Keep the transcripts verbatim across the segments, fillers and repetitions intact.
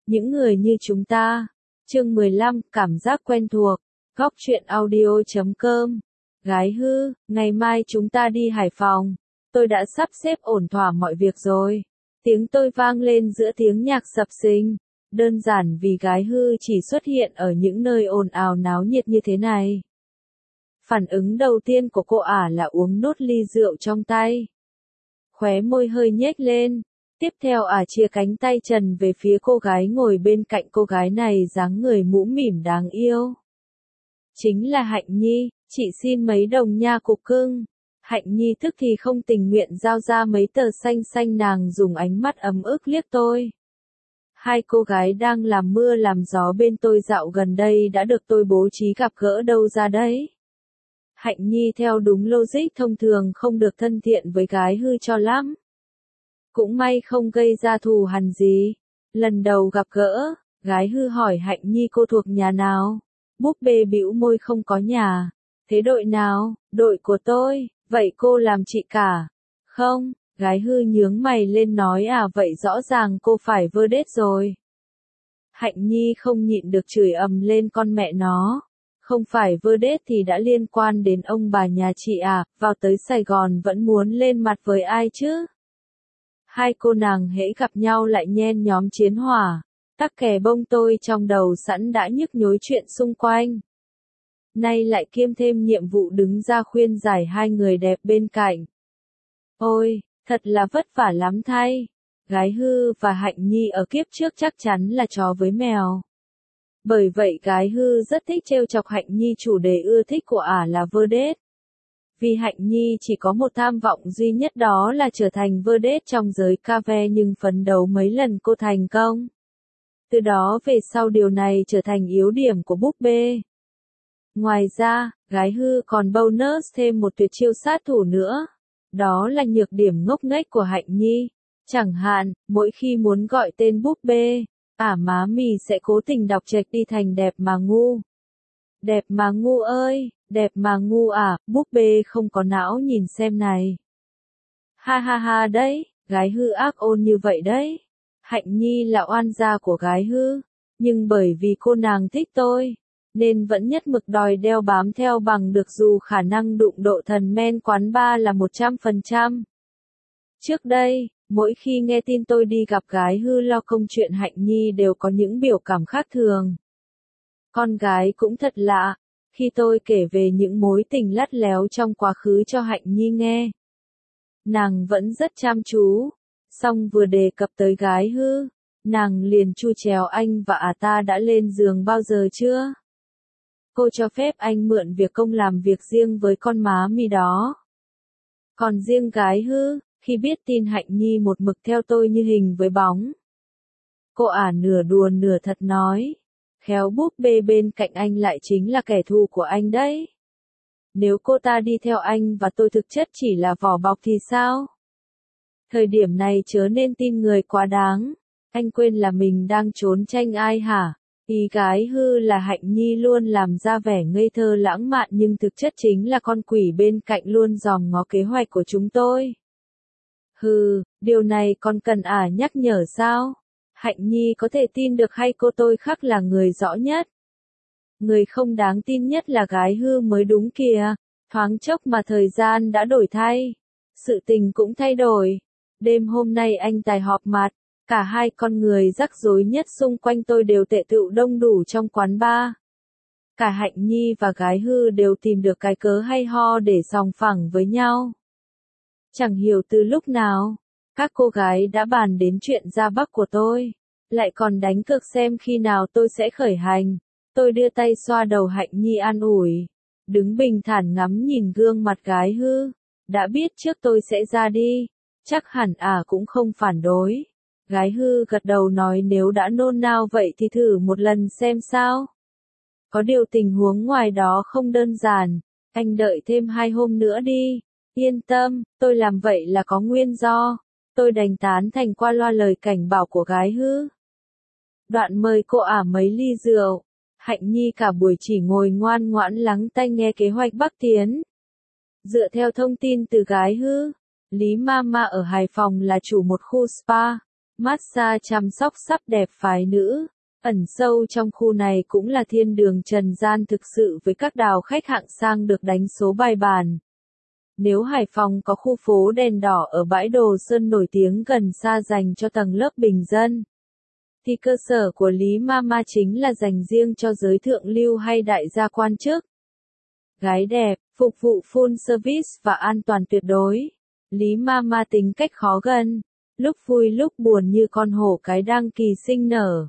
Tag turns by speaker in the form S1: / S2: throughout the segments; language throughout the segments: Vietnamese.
S1: Những người như chúng ta. Chương mười lăm, cảm giác quen thuộc. Góc truyện audio chấm com. Gái hư, ngày mai chúng ta đi Hải Phòng. Tôi đã sắp xếp ổn thỏa mọi việc rồi. Tiếng tôi vang lên giữa tiếng nhạc sập sình. Đơn giản vì gái hư chỉ xuất hiện ở những nơi ồn ào náo nhiệt như thế này. Phản ứng đầu tiên của cô ả là uống nốt ly rượu trong tay. Khóe môi hơi nhếch lên. Tiếp theo ả chia cánh tay trần về phía cô gái ngồi bên cạnh cô gái này dáng người mũm mỉm đáng yêu. Chính là Hạnh Nhi, chị xin mấy đồng nha cục cưng. Hạnh Nhi tức thì không tình nguyện giao ra mấy tờ xanh xanh, nàng dùng ánh mắt ấm ức liếc tôi. Hai cô gái đang làm mưa làm gió bên tôi dạo gần đây đã được tôi bố trí gặp gỡ đâu ra đấy. Hạnh Nhi theo đúng logic thông thường không được thân thiện với gái hư cho lắm. Cũng may không gây ra thù hằn gì. Lần đầu gặp gỡ, gái hư hỏi Hạnh Nhi cô thuộc nhà nào. Búp bê bĩu môi không có nhà. Thế đội nào? Đội của tôi. Vậy cô làm chị cả? Không, gái hư nhướng mày lên nói à vậy rõ ràng cô phải vơ đết rồi. Hạnh Nhi không nhịn được chửi ầm lên con mẹ nó. Không phải vơ đết thì đã liên quan đến ông bà nhà chị à, vào tới Sài Gòn vẫn muốn lên mặt với ai chứ? Hai cô nàng hễ gặp nhau lại nhen nhóm chiến hỏa. Tắc kè bông tôi trong đầu sẵn đã nhức nhối chuyện xung quanh. Nay lại kiêm thêm nhiệm vụ đứng ra khuyên giải hai người đẹp bên cạnh. Ôi, thật là vất vả lắm thay. Gái hư và Hạnh Nhi ở kiếp trước chắc chắn là chó với mèo. Bởi vậy gái hư rất thích trêu chọc Hạnh Nhi, chủ đề ưa thích của ả là vơ đết. Vì Hạnh Nhi chỉ có một tham vọng duy nhất, đó là trở thành vơ đết trong giới cà phê, nhưng phấn đấu mấy lần cô thành công. Từ đó về sau điều này trở thành yếu điểm của búp bê. Ngoài ra, gái hư còn bonus thêm một tuyệt chiêu sát thủ nữa. Đó là nhược điểm ngốc nghếch của Hạnh Nhi. Chẳng hạn, mỗi khi muốn gọi tên búp bê, ả má mì sẽ cố tình đọc chệch đi thành đẹp mà ngu. Đẹp mà ngu ơi, đẹp mà ngu à, búp bê không có não nhìn xem này. Ha ha ha đấy, gái hư ác ôn như vậy đấy. Hạnh Nhi là oan gia của gái hư, nhưng bởi vì cô nàng thích tôi, nên vẫn nhất mực đòi đeo bám theo bằng được dù khả năng đụng độ thần men quán bar là một trăm phần trăm. Trước đây, mỗi khi nghe tin tôi đi gặp gái hư lo công chuyện, Hạnh Nhi đều có những biểu cảm khác thường. Con gái cũng thật lạ, khi tôi kể về những mối tình lắt léo trong quá khứ cho Hạnh Nhi nghe, nàng vẫn rất chăm chú, song vừa đề cập tới gái hư, nàng liền chu chéo anh và à ta đã lên giường bao giờ chưa? Cô cho phép anh mượn việc công làm việc riêng với con má mì đó. Còn riêng gái hư, khi biết tin Hạnh Nhi một mực theo tôi như hình với bóng, cô ả nửa đùa nửa thật nói, khéo búp bê bên cạnh anh lại chính là kẻ thù của anh đấy. Nếu cô ta đi theo anh và tôi thực chất chỉ là vỏ bọc thì sao? Thời điểm này chớ nên tin người quá đáng. Anh quên là mình đang trốn tranh ai hả? Ý gái hư là Hạnh Nhi luôn làm ra vẻ ngây thơ lãng mạn, nhưng thực chất chính là con quỷ bên cạnh luôn dòm ngó kế hoạch của chúng tôi. Hừ, điều này còn cần ả nhắc nhở sao? Hạnh Nhi có thể tin được hay cô tôi khắc là người rõ nhất? Người không đáng tin nhất là gái hư mới đúng kìa. Thoáng chốc mà thời gian đã đổi thay. Sự tình cũng thay đổi. Đêm hôm nay anh tài họp mặt. Cả hai con người rắc rối nhất xung quanh tôi đều tề tựu đông đủ trong quán bar. Cả Hạnh Nhi và gái hư đều tìm được cái cớ hay ho để sòng phẳng với nhau. Chẳng hiểu từ lúc nào, các cô gái đã bàn đến chuyện ra Bắc của tôi. Lại còn đánh cược xem khi nào tôi sẽ khởi hành. Tôi đưa tay xoa đầu Hạnh Nhi an ủi. Đứng bình thản ngắm nhìn gương mặt gái hư. Đã biết trước tôi sẽ ra đi. Chắc hẳn ả cũng không phản đối. Gái hư gật đầu nói nếu đã nôn nao vậy thì thử một lần xem sao. Có điều tình huống ngoài đó không đơn giản. Anh đợi thêm hai hôm nữa đi. Yên tâm, tôi làm vậy là có nguyên do. Tôi đành tán thành qua loa lời cảnh bảo của gái hư. Đoạn mời cô ả mấy ly rượu. Hạnh Nhi cả buổi chỉ ngồi ngoan ngoãn lắng tai nghe kế hoạch Bắc Tiến. Dựa theo thông tin từ gái hư, Lý Mama ở Hải Phòng là chủ một khu spa. massage chăm sóc sắc đẹp phái nữ. Ẩn sâu trong khu này cũng là thiên đường trần gian thực sự với các đào khách hạng sang được đánh số bài bản. Nếu Hải Phòng có khu phố đèn đỏ ở bãi Đồ Sơn nổi tiếng gần xa dành cho tầng lớp bình dân, thì cơ sở của Lý Mama chính là dành riêng cho giới thượng lưu hay đại gia quan chức. Gái đẹp, phục vụ full service và an toàn tuyệt đối. Lý Mama tính cách khó gần, lúc vui lúc buồn như con hổ cái đang kỳ sinh nở.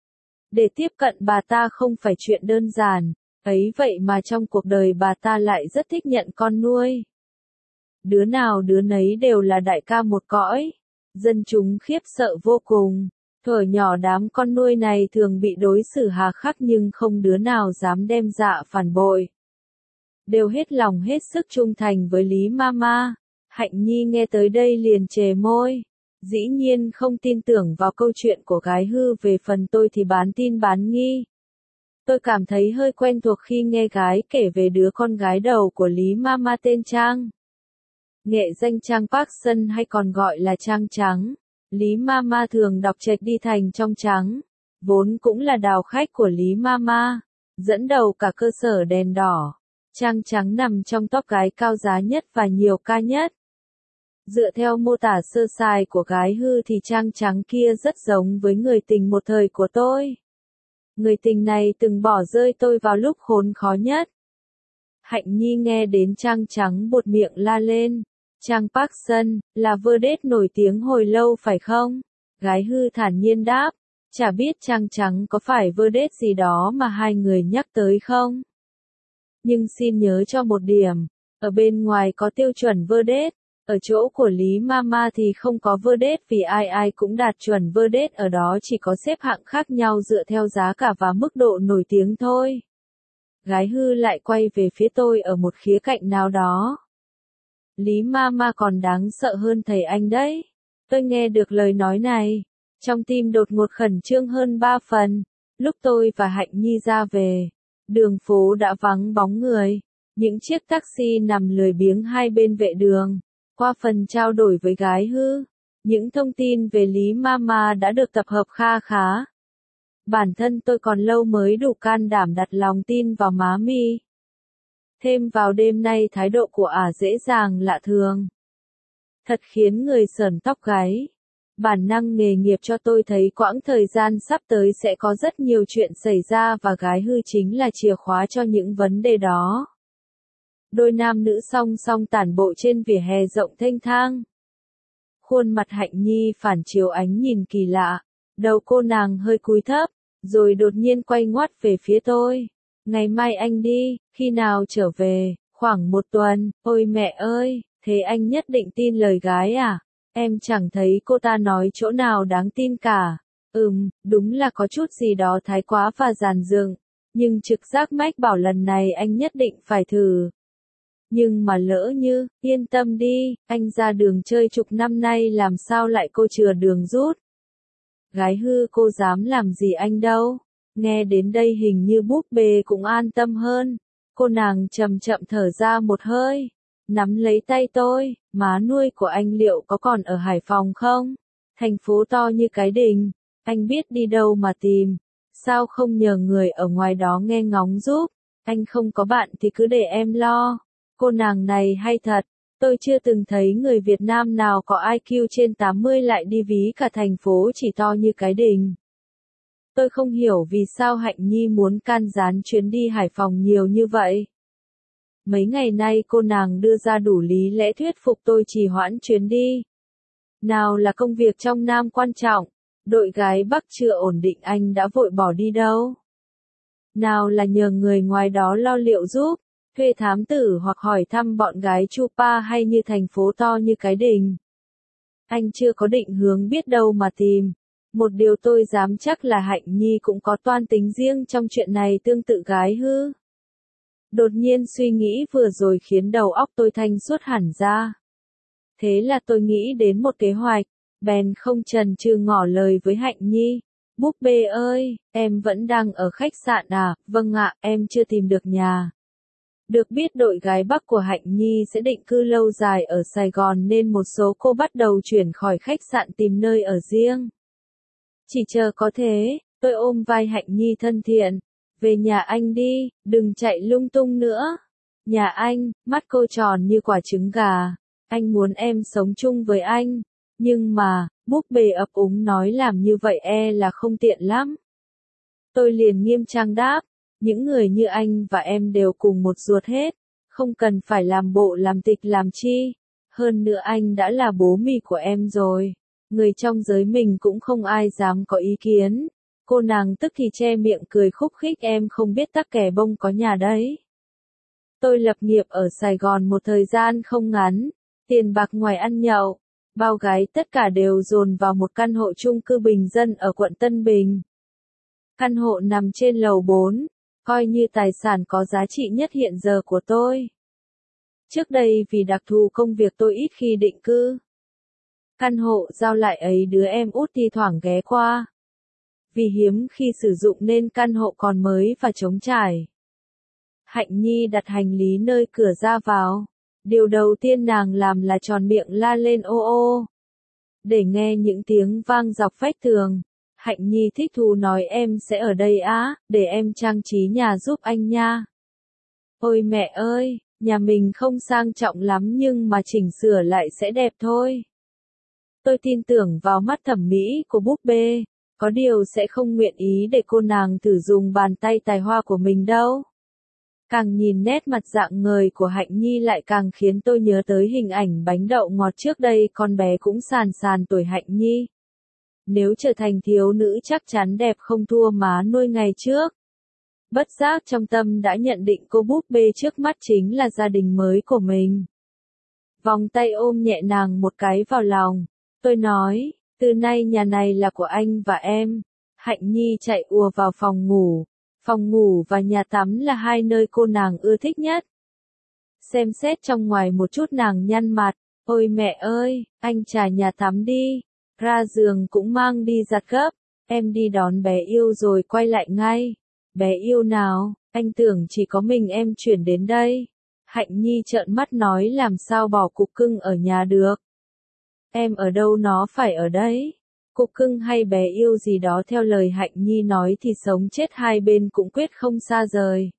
S1: Để tiếp cận bà ta không phải chuyện đơn giản, ấy vậy mà trong cuộc đời bà ta lại rất thích nhận con nuôi. Đứa nào đứa nấy đều là đại ca một cõi, dân chúng khiếp sợ vô cùng. Thuở nhỏ đám con nuôi này thường bị đối xử hà khắc nhưng không đứa nào dám đem dạ phản bội. Đều hết lòng hết sức trung thành với Lý Mama. Hạnh Nhi nghe tới đây liền chề môi. Dĩ nhiên không tin tưởng vào câu chuyện của gái hư, về phần tôi thì bán tin bán nghi. Tôi cảm thấy hơi quen thuộc khi nghe gái kể về đứa con gái đầu của Lý Mama tên Trang. Nghệ danh Trang Park Sun hay còn gọi là Trang Trắng. Lý Mama thường đọc trạch đi thành trong trắng. Vốn cũng là đào khách của Lý Mama. Dẫn đầu cả cơ sở đèn đỏ. Trang Trắng nằm trong top gái cao giá nhất và nhiều ca nhất. Dựa theo mô tả sơ sài của gái hư thì Trang Trắng kia rất giống với người tình một thời của tôi. Người tình này từng bỏ rơi tôi vào lúc khốn khó nhất. Hạnh Nhi nghe đến Trang Trắng buột miệng la lên. Trang Park Sun, là vedette nổi tiếng hồi lâu phải không? Gái hư thản nhiên đáp. Chả biết Trang Trắng có phải vedette gì đó mà hai người nhắc tới không? Nhưng xin nhớ cho một điểm. Ở bên ngoài có tiêu chuẩn vedette. Ở chỗ của Lý Mama thì không có vedette vì ai ai cũng đạt chuẩn vedette, ở đó chỉ có xếp hạng khác nhau dựa theo giá cả và mức độ nổi tiếng thôi. Gái hư lại quay về phía tôi ở một khía cạnh nào đó. Lý Mama còn đáng sợ hơn thầy anh đấy. Tôi nghe được lời nói này. Trong tim đột ngột khẩn trương hơn ba phần. Lúc tôi và Hạnh Nhi ra về, đường phố đã vắng bóng người. Những chiếc taxi nằm lười biếng hai bên vệ đường. Qua phần trao đổi với gái hư, những thông tin về Lý Mama đã được tập hợp kha khá. Bản thân tôi còn lâu mới đủ can đảm đặt lòng tin vào má mi. Thêm vào đêm nay thái độ của ả dễ dàng lạ thường. Thật khiến người sởn tóc gáy. Bản năng nghề nghiệp cho tôi thấy quãng thời gian sắp tới sẽ có rất nhiều chuyện xảy ra và gái hư chính là chìa khóa cho những vấn đề đó. Đôi nam nữ song song tản bộ trên vỉa hè rộng thênh thang. Khuôn mặt Hạnh Nhi phản chiếu ánh nhìn kỳ lạ. Đầu cô nàng hơi cúi thấp, rồi đột nhiên quay ngoắt về phía tôi. Ngày mai anh đi, khi nào trở về? Khoảng một tuần. Ôi mẹ ơi, thế anh nhất định tin lời gái à? Em chẳng thấy cô ta nói chỗ nào đáng tin cả. Ừm, đúng là có chút gì đó thái quá và giàn dựng. Nhưng trực giác mách bảo lần này anh nhất định phải thử. Nhưng mà lỡ như, yên tâm đi, anh ra đường chơi chục năm nay làm sao lại cô chừa đường rút. Gái hư, cô dám làm gì anh đâu. Nghe đến đây hình như búp bê cũng an tâm hơn. Cô nàng chậm chậm thở ra một hơi. Nắm lấy tay tôi, má nuôi của anh liệu có còn ở Hải Phòng không? Thành phố to như cái đình, anh biết đi đâu mà tìm. Sao không nhờ người ở ngoài đó nghe ngóng giúp? Anh không có bạn thì cứ để em lo. Cô nàng này hay thật, tôi chưa từng thấy người Việt Nam nào có i kiu trên tám mươi lại đi ví cả thành phố chỉ to như cái đình. Tôi không hiểu vì sao Hạnh Nhi muốn can gián chuyến đi Hải Phòng nhiều như vậy. Mấy ngày nay cô nàng đưa ra đủ lý lẽ thuyết phục tôi trì hoãn chuyến đi. Nào là công việc trong Nam quan trọng, đội gái Bắc chưa ổn định anh đã vội bỏ đi đâu. Nào là nhờ người ngoài đó lo liệu giúp. Thuê thám tử hoặc hỏi thăm bọn gái Chupa hay như thành phố to như cái đình. Anh chưa có định hướng biết đâu mà tìm. Một điều tôi dám chắc là Hạnh Nhi cũng có toan tính riêng trong chuyện này tương tự gái hư. Đột nhiên suy nghĩ vừa rồi khiến đầu óc tôi thanh suốt hẳn ra. Thế là tôi nghĩ đến một kế hoạch, bèn không chần chừ ngỏ lời với Hạnh Nhi. Búp bê ơi, em vẫn đang ở khách sạn à? Vâng ạ, em chưa tìm được nhà. Được biết đội gái Bắc của Hạnh Nhi sẽ định cư lâu dài ở Sài Gòn nên một số cô bắt đầu chuyển khỏi khách sạn tìm nơi ở riêng. Chỉ chờ có thế, tôi ôm vai Hạnh Nhi thân thiện. Về nhà anh đi, đừng chạy lung tung nữa. Nhà anh, mắt cô tròn như quả trứng gà. Anh muốn em sống chung với anh. Nhưng mà, búp bê ấp úng nói làm như vậy e là không tiện lắm. Tôi liền nghiêm trang đáp, những người như anh và em đều cùng một ruột hết. Không cần phải làm bộ làm tịch làm chi. Hơn nữa anh đã là bố mì của em rồi. Người trong giới mình cũng không ai dám có ý kiến. Cô nàng tức thì che miệng cười khúc khích em không biết tắc kè bông có nhà đấy. Tôi lập nghiệp ở Sài Gòn một thời gian không ngắn. Tiền bạc ngoài ăn nhậu, bao gái tất cả đều dồn vào một căn hộ chung cư bình dân ở quận Tân Bình. Căn hộ nằm trên lầu bốn, coi như tài sản có giá trị nhất hiện giờ của tôi. Trước đây vì đặc thù công việc tôi ít khi định cư. Căn hộ giao lại ấy đứa em út thi thoảng ghé qua. Vì hiếm khi sử dụng nên căn hộ còn mới và trống trải. Hạnh Nhi đặt hành lý nơi cửa ra vào. Điều đầu tiên nàng làm là tròn miệng la lên ô ô. Để nghe những tiếng vang dọc vách tường. Hạnh Nhi thích thú nói em sẽ ở đây á, để em trang trí nhà giúp anh nha. Ôi mẹ ơi, nhà mình không sang trọng lắm nhưng mà chỉnh sửa lại sẽ đẹp thôi. Tôi tin tưởng vào mắt thẩm mỹ của búp bê, có điều sẽ không nguyện ý để cô nàng thử dùng bàn tay tài hoa của mình đâu. Càng nhìn nét mặt rạng ngời của Hạnh Nhi lại càng khiến tôi nhớ tới hình ảnh bánh đậu ngọt trước đây con bé cũng sàn sàn tuổi Hạnh Nhi. Nếu trở thành thiếu nữ chắc chắn đẹp không thua má nuôi ngày trước. Bất giác trong tâm đã nhận định cô búp bê trước mắt chính là gia đình mới của mình. Vòng tay ôm nhẹ nàng một cái vào lòng. Tôi nói, từ nay nhà này là của anh và em. Hạnh Nhi chạy ùa vào phòng ngủ. Phòng ngủ và nhà tắm là hai nơi cô nàng ưa thích nhất. Xem xét trong ngoài một chút nàng nhăn mặt. Ôi mẹ ơi, anh trả nhà tắm đi. Ra giường cũng mang đi giặt gấp. Em đi đón bé yêu rồi quay lại ngay. Bé yêu nào, anh tưởng chỉ có mình em chuyển đến đây. Hạnh Nhi trợn mắt nói làm sao bỏ cục cưng ở nhà được. Em ở đâu nó phải ở đấy. Cục cưng hay bé yêu gì đó theo lời Hạnh Nhi nói thì sống chết hai bên cũng quyết không xa rời.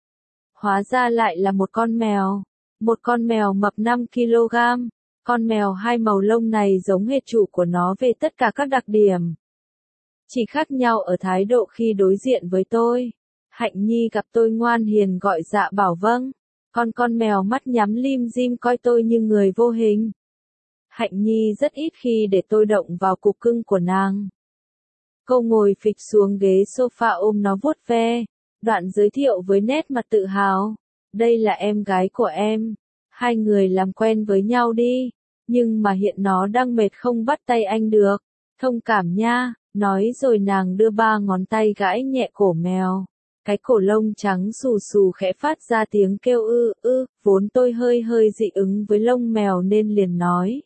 S1: Hóa ra lại là một con mèo. Một con mèo mập năm ki lô gam. Con mèo hai màu lông này giống hệt chủ của nó về tất cả các đặc điểm. Chỉ khác nhau ở thái độ khi đối diện với tôi. Hạnh Nhi gặp tôi ngoan hiền gọi dạ bảo vâng. Còn con mèo mắt nhắm lim dim coi tôi như người vô hình. Hạnh Nhi rất ít khi để tôi động vào cục cưng của nàng. Cô ngồi phịch xuống ghế sofa ôm nó vuốt ve. Đoạn giới thiệu với nét mặt tự hào. Đây là em gái của em. Hai người làm quen với nhau đi. Nhưng mà hiện nó đang mệt không bắt tay anh được. Thông cảm nha. Nói rồi nàng đưa ba ngón tay gãi nhẹ cổ mèo. Cái cổ lông trắng xù xù khẽ phát ra tiếng kêu ư ư. Vốn tôi hơi hơi dị ứng với lông mèo nên liền nói.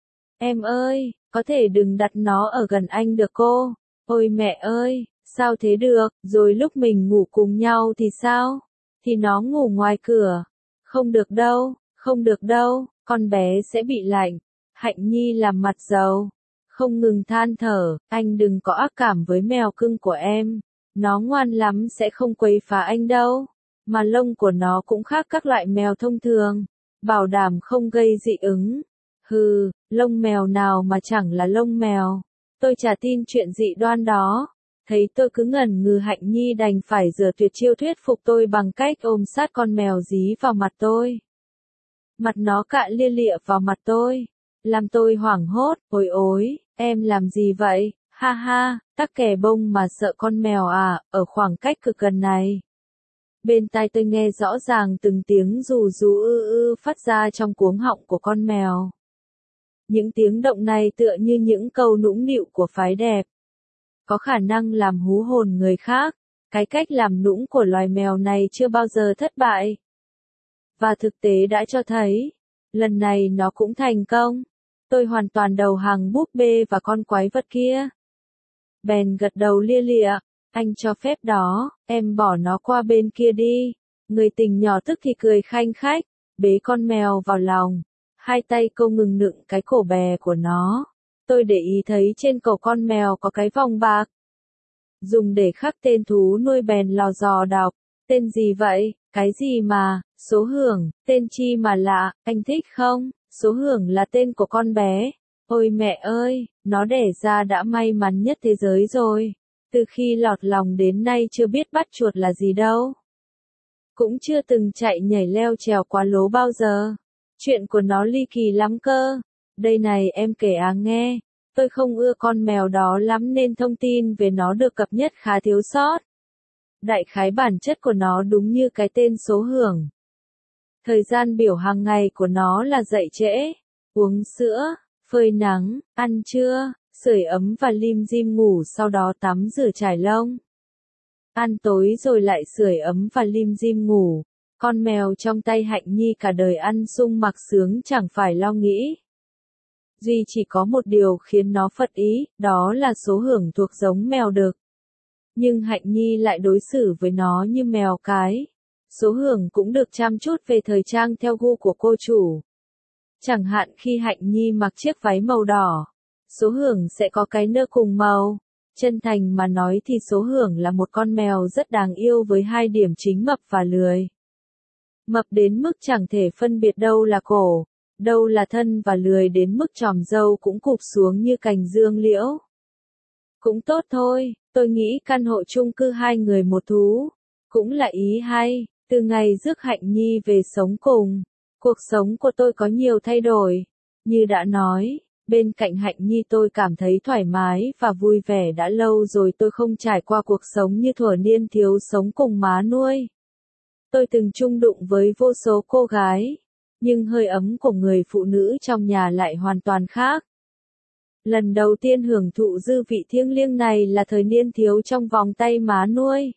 S1: Em ơi, có thể đừng đặt nó ở gần anh được cô. Ôi mẹ ơi, sao thế được, rồi lúc mình ngủ cùng nhau thì sao? Thì nó ngủ ngoài cửa. Không được đâu, không được đâu, con bé sẽ bị lạnh. Hạnh Nhi làm mặt dầu. Không ngừng than thở, anh đừng có ác cảm với mèo cưng của em. Nó ngoan lắm sẽ không quấy phá anh đâu. Mà lông của nó cũng khác các loại mèo thông thường. Bảo đảm không gây dị ứng. Hừ, lông mèo nào mà chẳng là lông mèo. Tôi chả tin chuyện dị đoan đó. Thấy tôi cứ ngẩn ngừ Hạnh Nhi đành phải rửa tuyệt chiêu thuyết phục tôi bằng cách ôm sát con mèo dí vào mặt tôi. Mặt nó cạ lia lịa vào mặt tôi. Làm tôi hoảng hốt, ôi ối, em làm gì vậy, ha ha, tắc kè bông mà sợ con mèo à, ở khoảng cách cực gần này. Bên tai tôi nghe rõ ràng từng tiếng rù rú ư ư phát ra trong cuống họng của con mèo. Những tiếng động này tựa như những câu nũng nịu của phái đẹp. Có khả năng làm hú hồn người khác. Cái cách làm nũng của loài mèo này chưa bao giờ thất bại. Và thực tế đã cho thấy, lần này nó cũng thành công. Tôi hoàn toàn đầu hàng búp bê và con quái vật kia. Bèn gật đầu lia lịa, anh cho phép đó, em bỏ nó qua bên kia đi. Người tình nhỏ tức thì cười khanh khách, bế con mèo vào lòng. Hai tay cô ngừng nựng cái cổ bè của nó. Tôi để ý thấy trên cổ con mèo có cái vòng bạc. Dùng để khắc tên thú nuôi bèn lò dò đọc. Tên gì vậy? Cái gì mà? Số hưởng, tên chi mà lạ, anh thích không? Số hưởng là tên của con bé. Ôi mẹ ơi, nó đẻ ra đã may mắn nhất thế giới rồi. Từ khi lọt lòng đến nay chưa biết bắt chuột là gì đâu. Cũng chưa từng chạy nhảy leo trèo quá lố bao giờ. Chuyện của nó ly kỳ lắm cơ. Đây này em kể à nghe. Tôi không ưa con mèo đó lắm nên thông tin về nó được cập nhật khá thiếu sót. Đại khái bản chất của nó đúng như cái tên số hưởng. Thời gian biểu hàng ngày của nó là dậy trễ, uống sữa, phơi nắng, ăn trưa, sưởi ấm và lim dim ngủ, sau đó tắm rửa chải lông. Ăn tối rồi lại sưởi ấm và lim dim ngủ. Con mèo trong tay Hạnh Nhi cả đời ăn sung mặc sướng chẳng phải lo nghĩ. Duy chỉ có một điều khiến nó phật ý, đó là số hưởng thuộc giống mèo đực. Nhưng Hạnh Nhi lại đối xử với nó như mèo cái. Số hưởng cũng được chăm chút về thời trang theo gu của cô chủ. Chẳng hạn khi Hạnh Nhi mặc chiếc váy màu đỏ, số hưởng sẽ có cái nơ cùng màu. Chân thành mà nói thì số hưởng là một con mèo rất đáng yêu với hai điểm chính mập và lười. Mập đến mức chẳng thể phân biệt đâu là cổ, đâu là thân, và lười đến mức chòm râu cũng cụp xuống như cành dương liễu. Cũng tốt thôi, tôi nghĩ căn hộ chung cư hai người một thú cũng là ý hay. Từ ngày rước Hạnh Nhi về sống cùng, cuộc sống của tôi có nhiều thay đổi. Như đã nói, bên cạnh Hạnh Nhi tôi cảm thấy thoải mái và vui vẻ, đã lâu rồi tôi không trải qua cuộc sống như thuở niên thiếu sống cùng má nuôi. Tôi từng chung đụng với vô số cô gái, nhưng hơi ấm của người phụ nữ trong nhà lại hoàn toàn khác. Lần đầu tiên hưởng thụ dư vị thiêng liêng này là thời niên thiếu trong vòng tay má nuôi.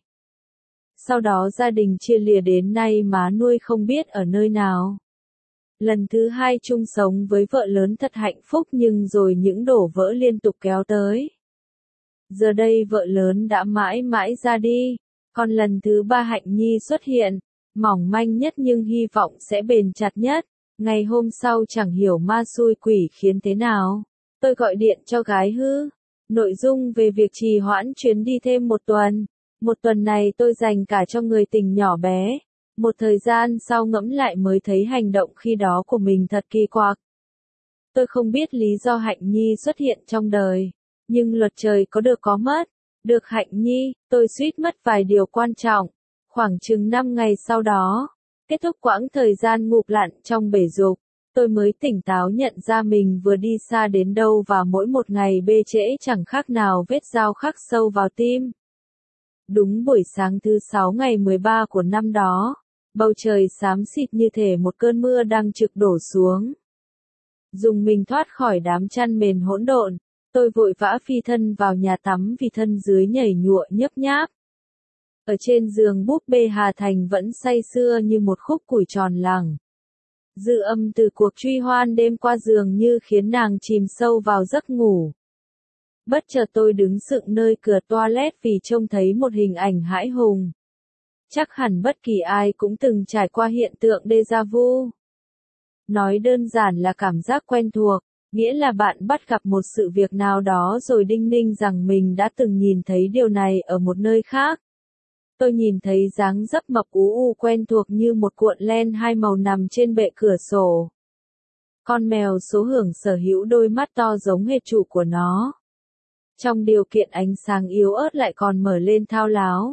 S1: Sau đó gia đình chia lìa, đến nay má nuôi không biết ở nơi nào. Lần thứ hai chung sống với vợ lớn thật hạnh phúc, nhưng rồi những đổ vỡ liên tục kéo tới. Giờ đây vợ lớn đã mãi mãi ra đi, còn lần thứ ba Hạnh Nhi xuất hiện, mỏng manh nhất nhưng hy vọng sẽ bền chặt nhất. Ngày hôm sau chẳng hiểu ma xui quỷ khiến thế nào, tôi gọi điện cho gái hư. Nội dung về việc trì hoãn chuyến đi thêm một tuần. Một tuần này tôi dành cả cho người tình nhỏ bé. Một thời gian sau ngẫm lại mới thấy hành động khi đó của mình thật kỳ quặc. Tôi không biết lý do Hạnh Nhi xuất hiện trong đời, nhưng luật trời có được có mất. Được Hạnh Nhi, tôi suýt mất vài điều quan trọng. Khoảng chừng năm ngày sau đó, kết thúc quãng thời gian ngụp lặn trong bể dục, tôi mới tỉnh táo nhận ra mình vừa đi xa đến đâu, và mỗi một ngày bê trễ chẳng khác nào vết dao khắc sâu vào tim. Đúng buổi sáng thứ sáu ngày mười ba của năm đó, bầu trời xám xịt như thể một cơn mưa đang trực đổ xuống. Dùng mình thoát khỏi đám chăn mền hỗn độn, tôi vội vã phi thân vào nhà tắm vì thân dưới nhảy nhụa nhấp nháp. Ở trên giường búp bê Hà Thành vẫn say sưa như một khúc củi tròn lẳng. Dư âm từ cuộc truy hoan đêm qua dường như khiến nàng chìm sâu vào giấc ngủ. Bất chợt tôi đứng sững nơi cửa toilet vì trông thấy một hình ảnh hãi hùng. Chắc hẳn bất kỳ ai cũng từng trải qua hiện tượng déjà vu. Nói đơn giản là cảm giác quen thuộc, nghĩa là bạn bắt gặp một sự việc nào đó rồi đinh ninh rằng mình đã từng nhìn thấy điều này ở một nơi khác. Tôi nhìn thấy dáng dấp mập ú u quen thuộc như một cuộn len hai màu nằm trên bệ cửa sổ. Con mèo số hưởng sở hữu đôi mắt to giống hệt chủ của nó. Trong điều kiện ánh sáng yếu ớt lại còn mở lên thao láo.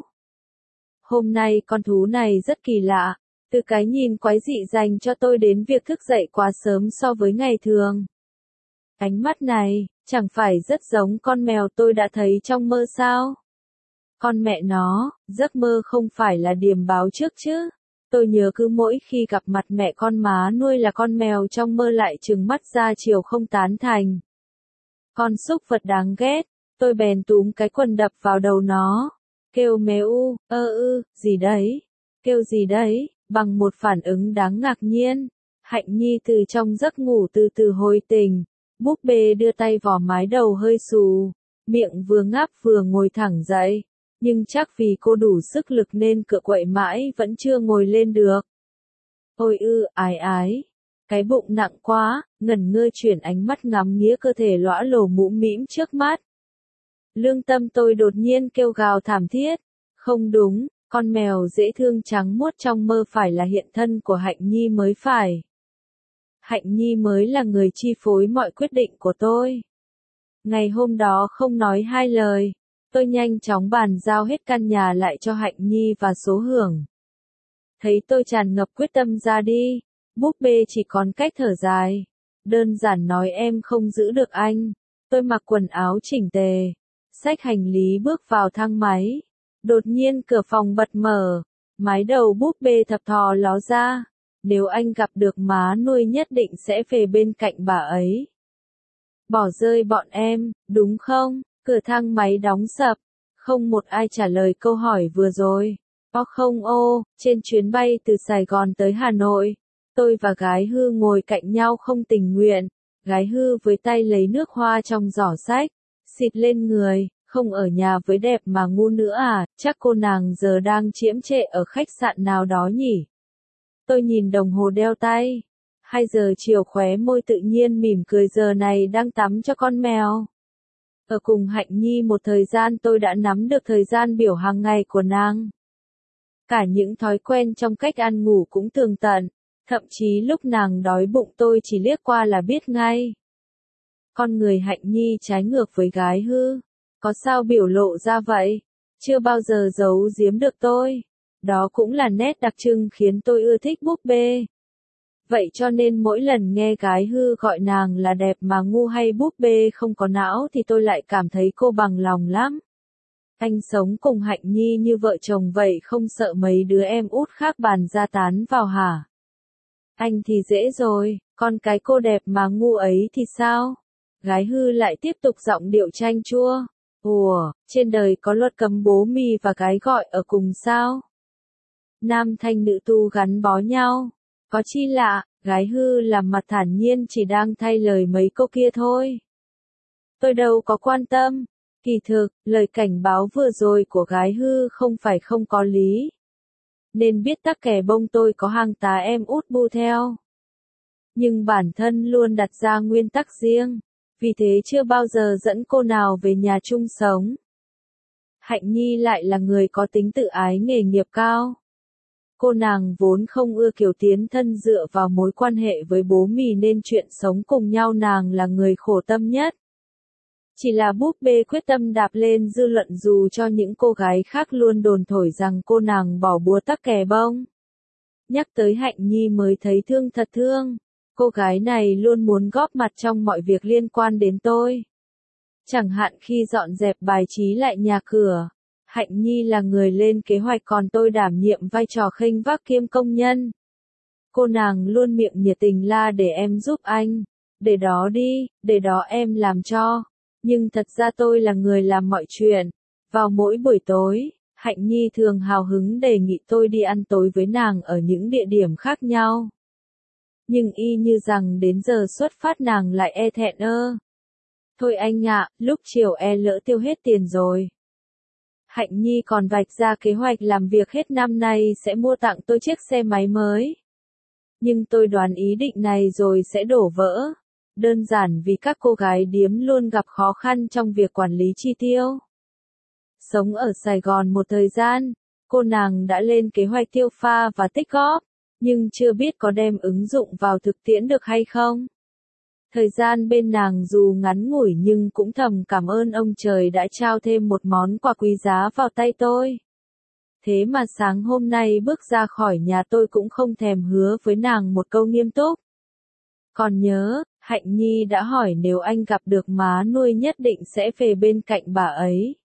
S1: Hôm nay con thú này rất kỳ lạ, từ cái nhìn quái dị dành cho tôi đến việc thức dậy quá sớm so với ngày thường. Ánh mắt này, chẳng phải rất giống con mèo tôi đã thấy trong mơ sao? Con mẹ nó, giấc mơ không phải là điềm báo trước chứ. Tôi nhớ cứ mỗi khi gặp mặt mẹ con má nuôi là con mèo trong mơ lại trừng mắt ra chiều không tán thành. Con súc vật đáng ghét, tôi bèn túm cái quần đập vào đầu nó. Kêu mếu u, ơ ư, gì đấy? Kêu gì đấy? Bằng một phản ứng đáng ngạc nhiên, Hạnh Nhi từ trong giấc ngủ từ từ hồi tỉnh. Búp bê đưa tay vò mái đầu hơi xù, miệng vừa ngáp vừa ngồi thẳng dậy. Nhưng chắc vì cô đủ sức lực nên cựa quậy mãi vẫn chưa ngồi lên được. Ôi ư, ái ái. Cái bụng nặng quá, ngẩn ngơ chuyển ánh mắt ngắm nghía cơ thể lõa lồ mũm mĩm trước mắt. Lương tâm tôi đột nhiên kêu gào thảm thiết. Không đúng, con mèo dễ thương trắng muốt trong mơ phải là hiện thân của Hạnh Nhi mới phải. Hạnh Nhi mới là người chi phối mọi quyết định của tôi. Ngày hôm đó không nói hai lời, tôi nhanh chóng bàn giao hết căn nhà lại cho Hạnh Nhi và số hưởng. Thấy tôi tràn ngập quyết tâm ra đi, búp bê chỉ còn cách thở dài. Đơn giản nói em không giữ được anh. Tôi mặc quần áo chỉnh tề, xách hành lý bước vào thang máy. Đột nhiên cửa phòng bật mở, mái đầu búp bê thập thò ló ra. Nếu anh gặp được má nuôi nhất định sẽ về bên cạnh bà ấy. Bỏ rơi bọn em, đúng không? Cửa thang máy đóng sập. Không một ai trả lời câu hỏi vừa rồi. Ô không ô, trên chuyến bay từ Sài Gòn tới Hà Nội, tôi và gái hư ngồi cạnh nhau không tình nguyện. Gái hư với tay lấy nước hoa trong giỏ sách, xịt lên người. Không ở nhà với đẹp mà ngu nữa à, chắc cô nàng giờ đang chiếm trệ ở khách sạn nào đó nhỉ. Tôi nhìn đồng hồ đeo tay. Hai giờ chiều khóe môi tự nhiên mỉm cười giờ này đang tắm cho con mèo. Ở cùng Hạnh Nhi một thời gian tôi đã nắm được thời gian biểu hàng ngày của nàng. Cả những thói quen trong cách ăn ngủ cũng tường tận, thậm chí lúc nàng đói bụng tôi chỉ liếc qua là biết ngay. Con người Hạnh Nhi trái ngược với gái hư. Có sao biểu lộ ra vậy? Chưa bao giờ giấu giếm được tôi. Đó cũng là nét đặc trưng khiến tôi ưa thích búp bê. Vậy cho nên mỗi lần nghe gái hư gọi nàng là đẹp mà ngu hay búp bê không có não thì tôi lại cảm thấy cô bằng lòng lắm. Anh sống cùng Hạnh Nhi như vợ chồng vậy không sợ mấy đứa em út khác bàn ra tán vào hả? Anh thì dễ rồi, con cái cô đẹp mà ngu ấy thì sao? Gái hư lại tiếp tục giọng điệu chanh chua. Ủa, trên đời có luật cấm bố mì và gái gọi ở cùng sao? Nam thanh nữ tu gắn bó nhau. Có chi lạ, gái hư làm mặt thản nhiên chỉ đang thay lời mấy câu kia thôi. Tôi đâu có quan tâm. Kỳ thực, lời cảnh báo vừa rồi của gái hư không phải không có lý. Nên biết tắc kè bông tôi có hàng tá em út bu theo. Nhưng bản thân luôn đặt ra nguyên tắc riêng. Vì thế chưa bao giờ dẫn cô nào về nhà chung sống. Hạnh Nhi lại là người có tính tự ái nghề nghiệp cao. Cô nàng vốn không ưa kiểu tiến thân dựa vào mối quan hệ với bố mì nên chuyện sống cùng nhau nàng là người khổ tâm nhất. Chỉ là búp bê quyết tâm đạp lên dư luận dù cho những cô gái khác luôn đồn thổi rằng cô nàng bỏ búa tắc kè bông. Nhắc tới Hạnh Nhi mới thấy thương thật thương. Cô gái này luôn muốn góp mặt trong mọi việc liên quan đến tôi. Chẳng hạn khi dọn dẹp bài trí lại nhà cửa. Hạnh Nhi là người lên kế hoạch còn tôi đảm nhiệm vai trò khênh vác kiêm công nhân. Cô nàng luôn miệng nhiệt tình la để em giúp anh. Để đó đi, để đó em làm cho. Nhưng thật ra tôi là người làm mọi chuyện. Vào mỗi buổi tối, Hạnh Nhi thường hào hứng đề nghị tôi đi ăn tối với nàng ở những địa điểm khác nhau. Nhưng y như rằng đến giờ xuất phát nàng lại e thẹn ơ. Thôi anh ạ, lúc chiều e lỡ tiêu hết tiền rồi. Hạnh Nhi còn vạch ra kế hoạch làm việc hết năm nay sẽ mua tặng tôi chiếc xe máy mới. Nhưng tôi đoán ý định này rồi sẽ đổ vỡ. Đơn giản vì các cô gái điếm luôn gặp khó khăn trong việc quản lý chi tiêu. Sống ở Sài Gòn một thời gian, cô nàng đã lên kế hoạch tiêu pha và tích góp, nhưng chưa biết có đem ứng dụng vào thực tiễn được hay không. Thời gian bên nàng dù ngắn ngủi nhưng cũng thầm cảm ơn ông trời đã trao thêm một món quà quý giá vào tay tôi. Thế mà sáng hôm nay bước ra khỏi nhà tôi cũng không thèm hứa với nàng một câu nghiêm túc. Còn nhớ, Hạnh Nhi đã hỏi nếu anh gặp được má nuôi nhất định sẽ về bên cạnh bà ấy.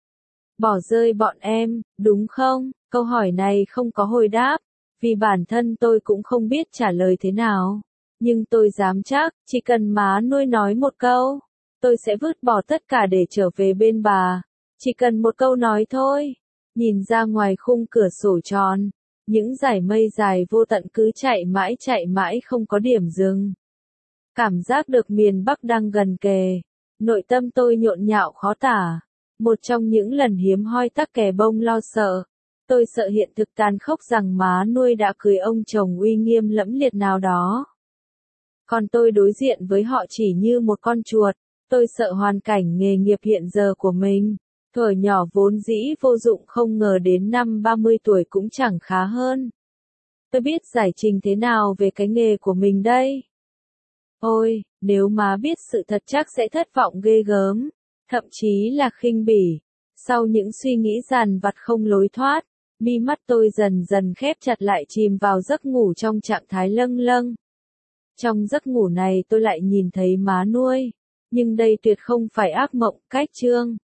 S1: Bỏ rơi bọn em, đúng không? Câu hỏi này không có hồi đáp, vì bản thân tôi cũng không biết trả lời thế nào. Nhưng tôi dám chắc, chỉ cần má nuôi nói một câu, tôi sẽ vứt bỏ tất cả để trở về bên bà. Chỉ cần một câu nói thôi. Nhìn ra ngoài khung cửa sổ tròn, những dải mây dài vô tận cứ chạy mãi chạy mãi không có điểm dừng. Cảm giác được miền Bắc đang gần kề. Nội tâm tôi nhộn nhạo khó tả. Một trong những lần hiếm hoi tắc kè bông lo sợ. Tôi sợ hiện thực tàn khốc rằng má nuôi đã cưới ông chồng uy nghiêm lẫm liệt nào đó. Còn tôi đối diện với họ chỉ như một con chuột. Tôi sợ hoàn cảnh nghề nghiệp hiện giờ của mình. Thuở nhỏ vốn dĩ vô dụng không ngờ đến năm ba mươi tuổi cũng chẳng khá hơn. Tôi biết giải trình thế nào về cái nghề của mình đây? Ôi, nếu má biết sự thật chắc sẽ thất vọng ghê gớm, thậm chí là khinh bỉ. Sau những suy nghĩ dằn vặt không lối thoát, mi mắt tôi dần dần khép chặt lại chìm vào giấc ngủ trong trạng thái lâng lâng. Trong giấc ngủ này tôi lại nhìn thấy má nuôi, nhưng đây tuyệt không phải ác mộng, cách chương.